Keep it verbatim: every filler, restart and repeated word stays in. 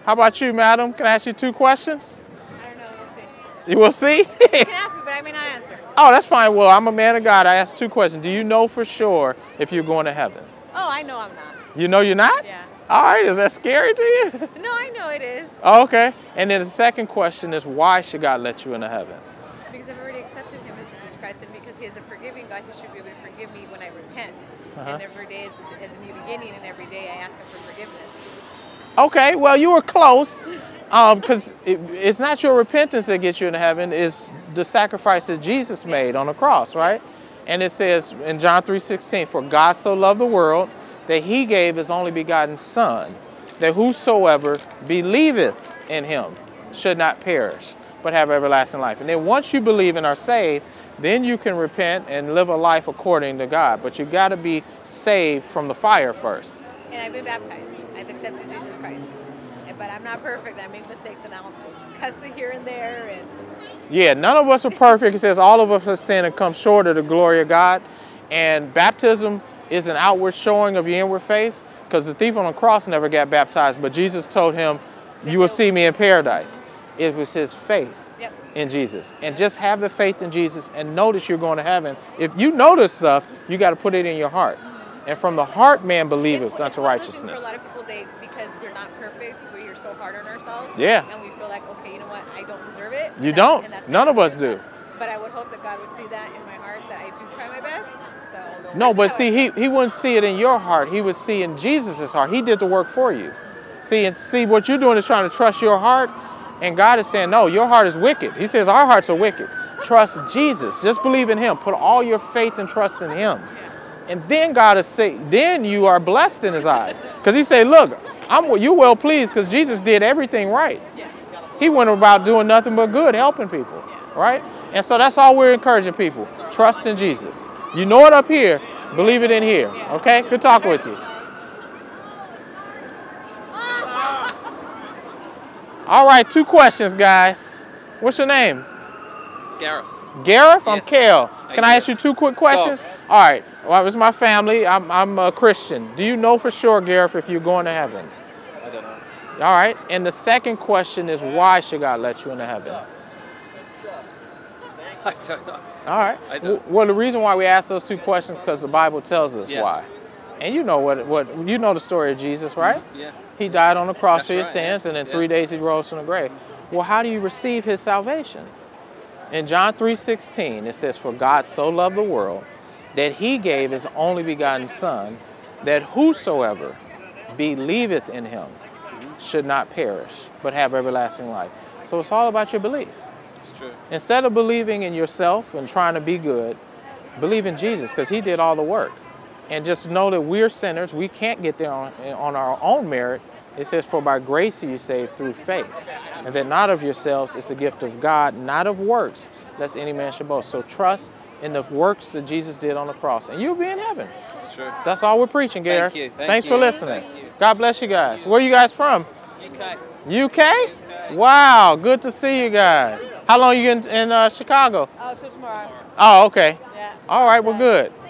How about you, madam? Can I ask you two questions? I don't know. We'll see. You will see? You can ask me, but I may not answer. Oh, that's fine. Well, I'm a man of God. I asked two questions. Do you know for sure if you're going to heaven? Oh, I know I'm not. You know you're not? Yeah. All right. Is that scary to you? No, I know it is. Oh, okay. And then the second question is, why should God let you into heaven? Because I've already accepted him as Jesus Christ, and because he is a forgiving God, he should be able to forgive me when I repent. Uh-huh. And every day is, is a new beginning, and every day I ask him for forgiveness. Okay. Well, you were close. Because um, it, it's not your repentance that gets you into heaven, it's the sacrifice that Jesus made on the cross, right? And it says in John three sixteen, for God so loved the world that he gave his only begotten Son, that whosoever believeth in him should not perish, but have everlasting life. And then once you believe and are saved, then you can repent and live a life according to God. But you got to be saved from the fire first. And I've been baptized. I've accepted Jesus Christ. But I'm not perfect. I make mistakes and I'll cuss it here and there. And yeah, none of us are perfect. It says all of us have sinned and come short of the glory of God. And baptism is an outward showing of your inward faith, because the thief on the cross never got baptized, but Jesus told him, you will see me in paradise. It was his faith yep. in Jesus. And just have the faith in Jesus and notice you're going to heaven. If you know this stuff, you got to put it in your heart. And from the heart man believeth unto righteousness. For a lot of people, they, because we're not perfect, we're so hard on ourselves. Yeah. And we feel like, okay, you know what, I don't deserve it. You don't. None of us do. But I would hope that God would see that in my heart, that I do try my best. So no, but see, he, he wouldn't see it in your heart. He would see in Jesus' heart. He did the work for you. See, and see what you're doing is trying to trust your heart. And God is saying, no, your heart is wicked. He says our hearts are wicked. Trust Jesus. Just believe in him. Put all your faith and trust in him. And then God is say, then you are blessed in his eyes. Because he said, look, I'm you well pleased because Jesus did everything right. He went about doing nothing but good, helping people, right? And so that's all we're encouraging people. Trust in Jesus. You know it up here, believe it in here. Okay? Good talking with you. All right, two questions, guys. What's your name? Gareth. Gareth? I'm yes. Kale. Can I I ask you two quick questions? Go. All right. Well, it's my family. I'm, I'm a Christian. Do you know for sure, Gareth, if you're going to heaven? I don't know. All right. And the second question is, why should God let you into heaven? I don't know. All right. I don't. Well, the reason why we ask those two questions because the Bible tells us yeah. why. And you know what? What you know the story of Jesus, right? Yeah. He died on the cross That's for your right, sins, yeah. and in yeah. three days he rose from the grave. Well, how do you receive his salvation? In John three sixteen, it says, for God so loved the world that he gave his only begotten Son, that whosoever believeth in him should not perish, but have everlasting life. So it's all about your belief. It's true. Instead of believing in yourself and trying to be good, believe in Jesus, because he did all the work. And just know that we're sinners. We can't get there on, on our own merit. It says, for by grace are you saved through faith. And that not of yourselves, it's a gift of God, not of works, lest any man should boast. So trust in the works that Jesus did on the cross, and you'll be in heaven. It's true. That's all we're preaching, Gareth. Thank you. Thank Thanks you. for listening. Thank you. God bless you guys. Where are you guys from? U K. U K? Wow, good to see you guys. How long are you in, in uh, Chicago? Oh, till tomorrow. Oh, okay. Yeah. All right, well, good.